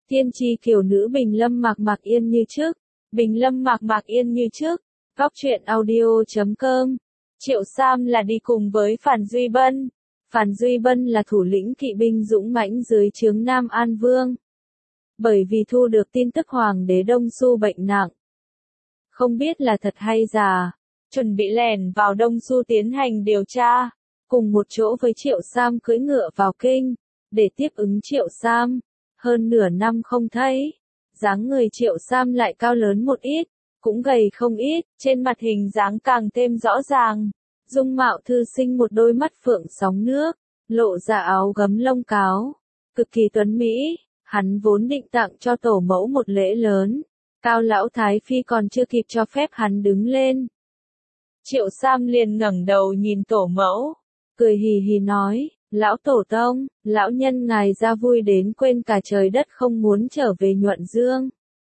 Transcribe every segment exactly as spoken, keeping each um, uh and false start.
Tiên tri kiều nữ Bình Lâm Mạc Mạc Yên như trước. Bình Lâm Mạc Mạc Yên như trước. Góc truyện audio chấm com. Triệu Sam là đi cùng với Phàn Duy Bân. Phàn Duy Bân là thủ lĩnh kỵ binh dũng mãnh dưới trướng Nam An Vương. Bởi vì thu được tin tức Hoàng đế Đông Xu bệnh nặng. Không biết là thật hay giả. Chuẩn bị lẻn vào Đông Xu tiến hành điều tra. Cùng một chỗ với Triệu Sam cưỡi ngựa vào kinh. Để tiếp ứng Triệu Sam. Hơn nửa năm không thấy. Dáng người Triệu Sam lại cao lớn một ít. Cũng gầy không ít. Trên mặt hình dáng càng thêm rõ ràng. Dung mạo thư sinh một đôi mắt phượng sóng nước. Lộ ra áo gấm lông cáo. Cực kỳ tuấn mỹ. Hắn vốn định tặng cho tổ mẫu một lễ lớn. Cao lão Thái Phi còn chưa kịp cho phép hắn đứng lên. Triệu Sam liền ngẩng đầu nhìn tổ mẫu. Cười hì hì nói, lão tổ tông, lão nhân ngài ra vui đến quên cả trời đất không muốn trở về Nhuận Dương.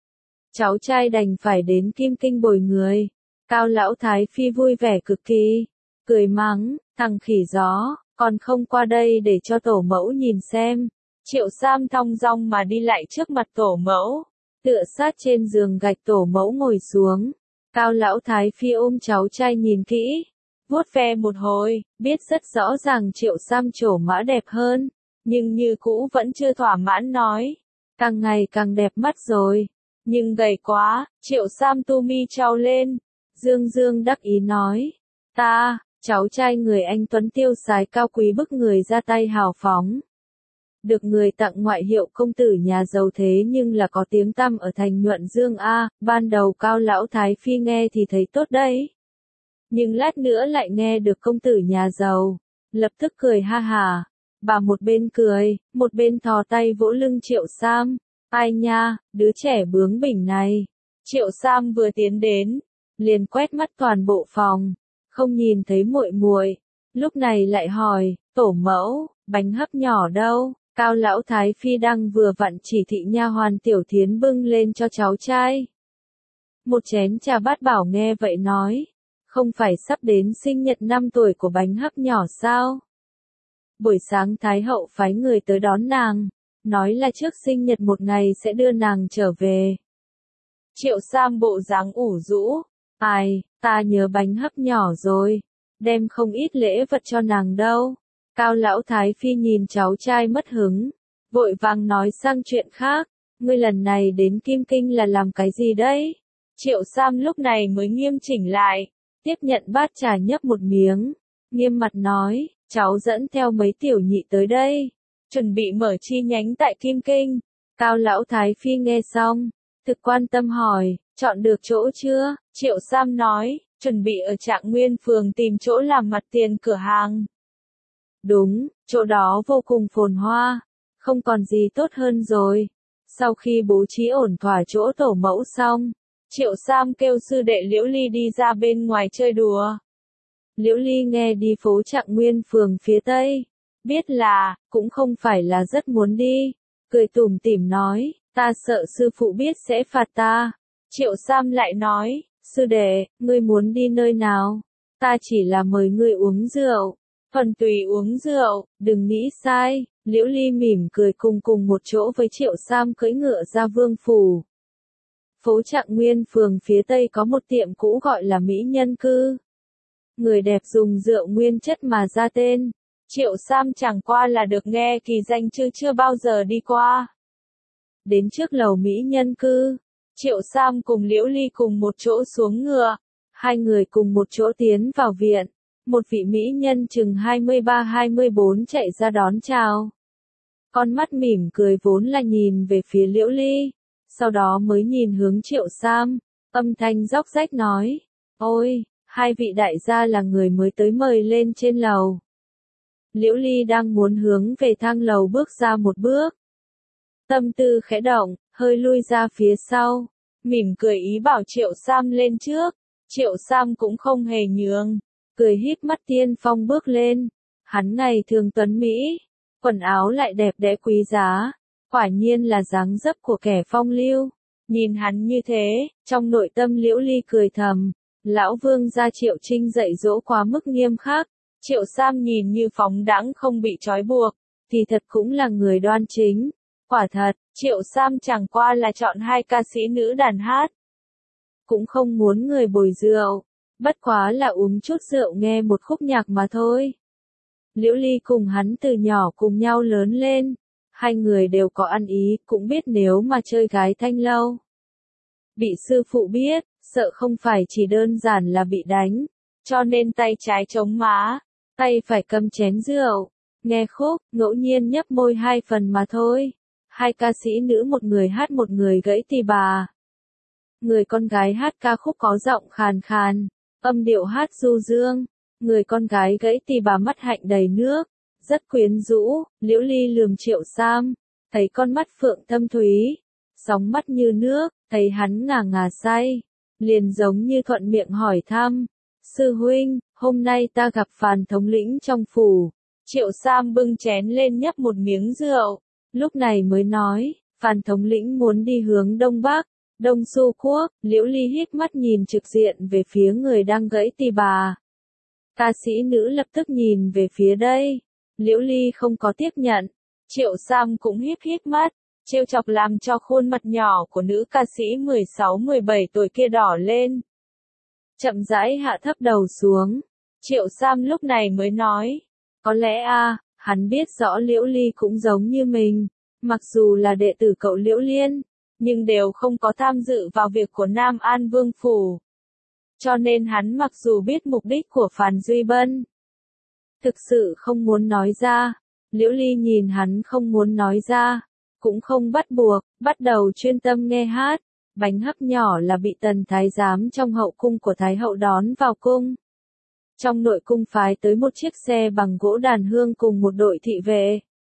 Cháu trai đành phải đến Kim Kinh bồi người. Cao lão Thái Phi vui vẻ cực kỳ. Cười mắng, thằng khỉ gió, còn không qua đây để cho tổ mẫu nhìn xem. Triệu Sam thong dong mà đi lại trước mặt tổ mẫu. Tựa sát trên giường gạch tổ mẫu ngồi xuống. Cao lão Thái Phi ôm cháu trai nhìn kỹ. Vuốt ve một hồi, biết rất rõ ràng Triệu Sam trổ mã đẹp hơn. Nhưng như cũ vẫn chưa thỏa mãn nói. Càng ngày càng đẹp mắt rồi. Nhưng gầy quá, Triệu Sam tu mi trao lên. Dương dương đắc ý nói. Ta, cháu trai người anh tuấn tiêu sái cao quý bức người ra tay hào phóng. Được người tặng ngoại hiệu công tử nhà giàu thế nhưng là có tiếng tăm ở thành Nhuận Dương A, ban đầu Cao lão Thái Phi nghe thì thấy tốt đấy. Nhưng lát nữa lại nghe được công tử nhà giàu, lập tức cười ha hà. Bà một bên cười, một bên thò tay vỗ lưng Triệu Sam. Ai nha, đứa trẻ bướng bỉnh này. Triệu Sam vừa tiến đến, liền quét mắt toàn bộ phòng, không nhìn thấy muội muội. Lúc này lại hỏi, tổ mẫu, bánh hấp nhỏ đâu? Cao lão Thái Phi đang vừa vặn chỉ thị nha hoàn Tiểu Thiến bưng lên cho cháu trai. Một chén trà bát bảo nghe vậy nói, không phải sắp đến sinh nhật năm tuổi của bánh hấp nhỏ sao? Buổi sáng Thái hậu phái người tới đón nàng, nói là trước sinh nhật một ngày sẽ đưa nàng trở về. Triệu Sam bộ dáng ủ rũ, ai, ta nhớ bánh hấp nhỏ rồi, đem không ít lễ vật cho nàng đâu. Cao lão Thái Phi nhìn cháu trai mất hứng, vội vàng nói sang chuyện khác, ngươi lần này đến Kim Kinh là làm cái gì đấy? Triệu Sam lúc này mới nghiêm chỉnh lại, tiếp nhận bát trà nhấp một miếng, nghiêm mặt nói, cháu dẫn theo mấy tiểu nhị tới đây, chuẩn bị mở chi nhánh tại Kim Kinh. Cao lão Thái Phi nghe xong, thực quan tâm hỏi, chọn được chỗ chưa? Triệu Sam nói, chuẩn bị ở Trạng Nguyên phường tìm chỗ làm mặt tiền cửa hàng. Đúng, chỗ đó vô cùng phồn hoa, không còn gì tốt hơn rồi. Sau khi bố trí ổn thỏa chỗ tổ mẫu xong, Triệu Sam kêu sư đệ Liễu Ly đi ra bên ngoài chơi đùa. Liễu Ly nghe đi phố Trạng Nguyên phường phía Tây, biết là, cũng không phải là rất muốn đi, cười tủm tỉm nói, ta sợ sư phụ biết sẽ phạt ta. Triệu Sam lại nói, sư đệ, ngươi muốn đi nơi nào? Ta chỉ là mời ngươi uống rượu. Phần tùy uống rượu, đừng nghĩ sai. Liễu Ly mỉm cười cùng cùng một chỗ với Triệu Sam cưỡi ngựa ra Vương phủ. Phố Trạng Nguyên phường phía Tây có một tiệm cũ gọi là Mỹ Nhân Cư. Người đẹp dùng rượu nguyên chất mà ra tên. Triệu Sam chẳng qua là được nghe kỳ danh chứ chưa bao giờ đi qua. Đến trước lầu Mỹ Nhân Cư, Triệu Sam cùng Liễu Ly cùng một chỗ xuống ngựa. Hai người cùng một chỗ tiến vào viện. Một vị mỹ nhân chừng hai mươi ba hai mươi bốn chạy ra đón chào. Con mắt mỉm cười vốn là nhìn về phía Liễu Ly, sau đó mới nhìn hướng Triệu Sam, âm thanh róc rách nói, ôi, hai vị đại gia là người mới tới mời lên trên lầu. Liễu Ly đang muốn hướng về thang lầu bước ra một bước. Tâm tư khẽ động, hơi lui ra phía sau, mỉm cười ý bảo Triệu Sam lên trước. Triệu Sam cũng không hề nhường. Cười híp mắt tiên phong bước lên, hắn ngày thường tuấn Mỹ, quần áo lại đẹp đẽ quý giá, quả nhiên là dáng dấp của kẻ phong lưu. Nhìn hắn như thế, trong nội tâm Liễu Ly cười thầm, lão vương gia Triệu Trinh dạy dỗ quá mức nghiêm khắc. Triệu Sam nhìn như phóng đãng không bị trói buộc, thì thật cũng là người đoan chính. Quả thật, Triệu Sam chẳng qua là chọn hai ca sĩ nữ đàn hát. Cũng không muốn người bồi rượu, bất quá là uống chút rượu nghe một khúc nhạc mà thôi. Liễu Ly cùng hắn từ nhỏ cùng nhau lớn lên, hai người đều có ăn ý, cũng biết nếu mà chơi gái thanh lâu. Bị sư phụ biết, sợ không phải chỉ đơn giản là bị đánh, cho nên tay trái chống má, tay phải cầm chén rượu, nghe khúc, ngẫu nhiên nhấp môi hai phần mà thôi. Hai ca sĩ nữ một người hát một người gãy tỳ bà. Người con gái hát ca khúc có giọng khàn khàn, âm điệu hát du dương, người con gái gãy tỳ bà mắt hạnh đầy nước, rất quyến rũ. Liễu Ly lườm Triệu Sam, thấy con mắt phượng thâm thúy, sóng mắt như nước, thấy hắn ngà ngà say, liền giống như thuận miệng hỏi thăm, sư huynh, hôm nay ta gặp Phàn thống lĩnh trong phủ. Triệu Sam bưng chén lên nhấp một miếng rượu, lúc này mới nói, Phàn thống lĩnh muốn đi hướng Đông Bắc, Đông Xu Quốc. Liễu Ly hít mắt nhìn trực diện về phía người đang gãy tỳ bà. Ca sĩ nữ lập tức nhìn về phía đây. Liễu Ly không có tiếp nhận. Triệu Sam cũng híp híp mắt, trêu chọc làm cho khuôn mặt nhỏ của nữ ca sĩ mười sáu mười bảy tuổi kia đỏ lên. Chậm rãi hạ thấp đầu xuống. Triệu Sam lúc này mới nói, có lẽ a, hắn biết rõ Liễu Ly cũng giống như mình, mặc dù là đệ tử cậu Liễu Liên, nhưng đều không có tham dự vào việc của Nam An Vương Phủ. Cho nên hắn mặc dù biết mục đích của Phàn Duy Bân, thực sự không muốn nói ra. Liễu Ly nhìn hắn không muốn nói ra, cũng không bắt buộc, bắt đầu chuyên tâm nghe hát. Bánh hấp nhỏ là bị Tần Thái Giám trong hậu cung của Thái Hậu đón vào cung. Trong nội cung phái tới một chiếc xe bằng gỗ đàn hương cùng một đội thị vệ.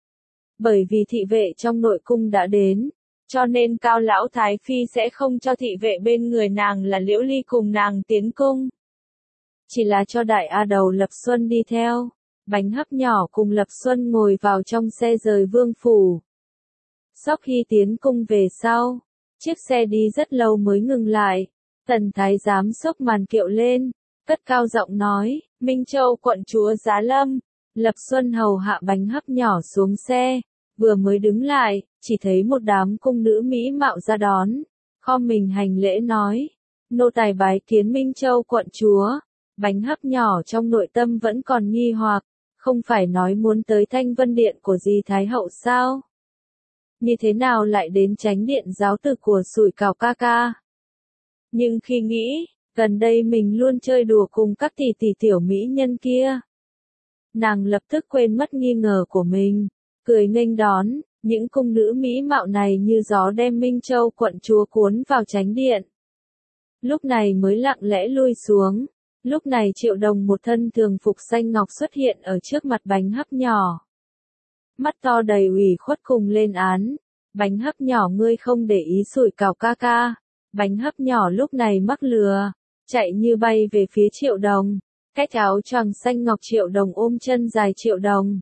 Bởi vì thị vệ trong nội cung đã đến, cho nên Cao Lão Thái Phi sẽ không cho thị vệ bên người nàng là Liễu Ly cùng nàng tiến cung. Chỉ là cho đại A Đầu Lập Xuân đi theo. Bánh hấp nhỏ cùng Lập Xuân ngồi vào trong xe rời vương phủ. Sau khi tiến cung về sau, chiếc xe đi rất lâu mới ngừng lại. Tần Thái Giám xốc màn kiệu lên, cất cao giọng nói, Minh Châu quận chúa giá lâm. Lập Xuân hầu hạ bánh hấp nhỏ xuống xe, vừa mới đứng lại, chỉ thấy một đám cung nữ mỹ mạo ra đón, khom mình hành lễ nói, nô tài bái kiến Minh Châu quận chúa. Bánh hấp nhỏ trong nội tâm vẫn còn nghi hoặc, không phải nói muốn tới Thanh Vân Điện của dì Thái Hậu sao? Như thế nào lại đến Chánh Điện giáo tử của Sủi Cảo ca ca? Nhưng khi nghĩ, gần đây mình luôn chơi đùa cùng các tỷ tỷ tiểu mỹ nhân kia. Nàng lập tức quên mất nghi ngờ của mình, cười nghênh đón, những cung nữ mỹ mạo này như gió đem Minh Châu quận chúa cuốn vào Chánh Điện. Lúc này mới lặng lẽ lui xuống. Lúc này Triệu Đồng một thân thường phục xanh ngọc xuất hiện ở trước mặt bánh hấp nhỏ. Mắt to đầy ủy khuất cùng lên án. Bánh hấp nhỏ ngươi không để ý Sủi Cảo ca ca. Bánh hấp nhỏ lúc này mắc lừa, chạy như bay về phía Triệu Đồng. Cách áo choàng xanh ngọc Triệu Đồng ôm chân dài Triệu Đồng.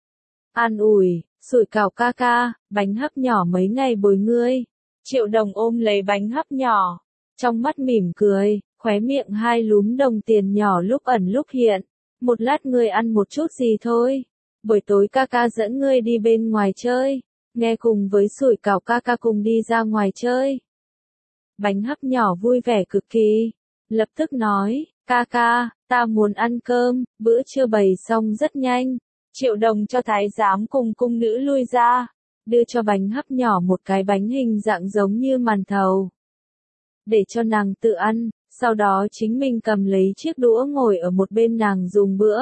An ủi, Sủi Cảo ca ca, bánh hấp nhỏ mấy ngày bồi ngươi. Triệu Đồng ôm lấy bánh hấp nhỏ, trong mắt mỉm cười. Khóe miệng hai lúm đồng tiền nhỏ lúc ẩn lúc hiện. Một lát ngươi ăn một chút gì thôi. Buổi tối ca ca dẫn ngươi đi bên ngoài chơi. Nghe cùng với Sủi Cảo ca ca cùng đi ra ngoài chơi. Bánh hấp nhỏ vui vẻ cực kỳ. Lập tức nói, ca ca, ta muốn ăn cơm. Bữa trưa bày xong rất nhanh. Triệu Đồng cho Thái Giám cùng cung nữ lui ra. Đưa cho bánh hấp nhỏ một cái bánh hình dạng giống như màn thầu. Để cho nàng tự ăn. Sau đó chính mình cầm lấy chiếc đũa ngồi ở một bên nàng dùng bữa.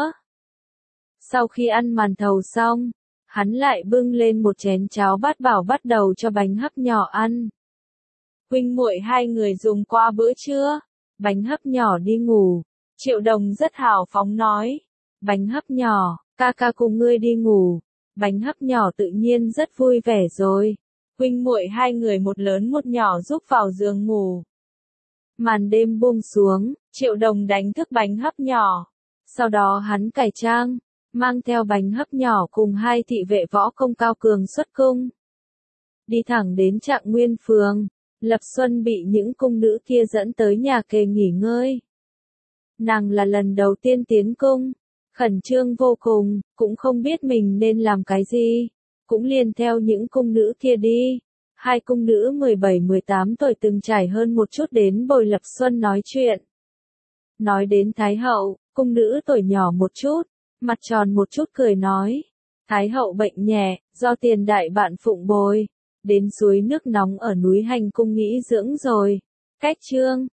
Sau khi ăn màn thầu xong, hắn lại bưng lên một chén cháo bát bảo bắt đầu cho bánh hấp nhỏ ăn. Huynh muội hai người dùng qua bữa trưa, bánh hấp nhỏ đi ngủ. Triệu Đồng rất hào phóng nói, bánh hấp nhỏ, ca ca cùng ngươi đi ngủ. Bánh hấp nhỏ tự nhiên rất vui vẻ rồi. Huynh muội hai người một lớn một nhỏ giúp vào giường ngủ. Màn đêm buông xuống, Triệu Đồng đánh thức bánh hấp nhỏ. Sau đó hắn cải trang, mang theo bánh hấp nhỏ cùng hai thị vệ võ công cao cường xuất cung. Đi thẳng đến Trạng Nguyên Phường, Lập Xuân bị những cung nữ kia dẫn tới nhà kề nghỉ ngơi. Nàng là lần đầu tiên tiến cung, khẩn trương vô cùng, cũng không biết mình nên làm cái gì. cũng liền theo những cung nữ kia đi. Hai cung nữ mười bảy mười tám tuổi từng trải hơn một chút đến bồi Lập Xuân nói chuyện. Nói đến Thái hậu, cung nữ tuổi nhỏ một chút, mặt tròn một chút cười nói. Thái hậu bệnh nhẹ, do tiền đại bạn phụng bồi, đến suối nước nóng ở núi Hành cung nghỉ dưỡng rồi. Cách chương